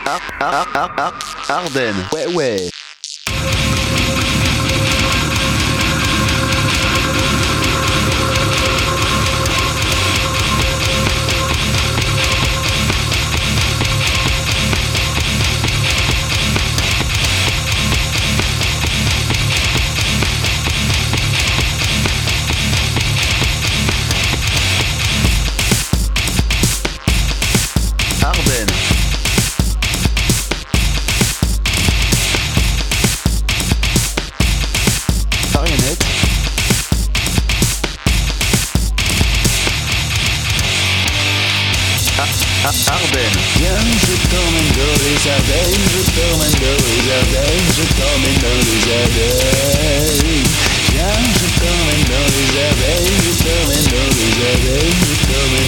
Ardennes. Ouais, ouais. Ardennes. Marionnette. Ardennes. Viens, je t'emmène dans les Ardennes, je t'emmène dans les Ardennes, je t'emmène dans les Ardennes. Viens, je t'emmène dans les Ardennes, je t'emmène dans les Ardennes, je t'emmène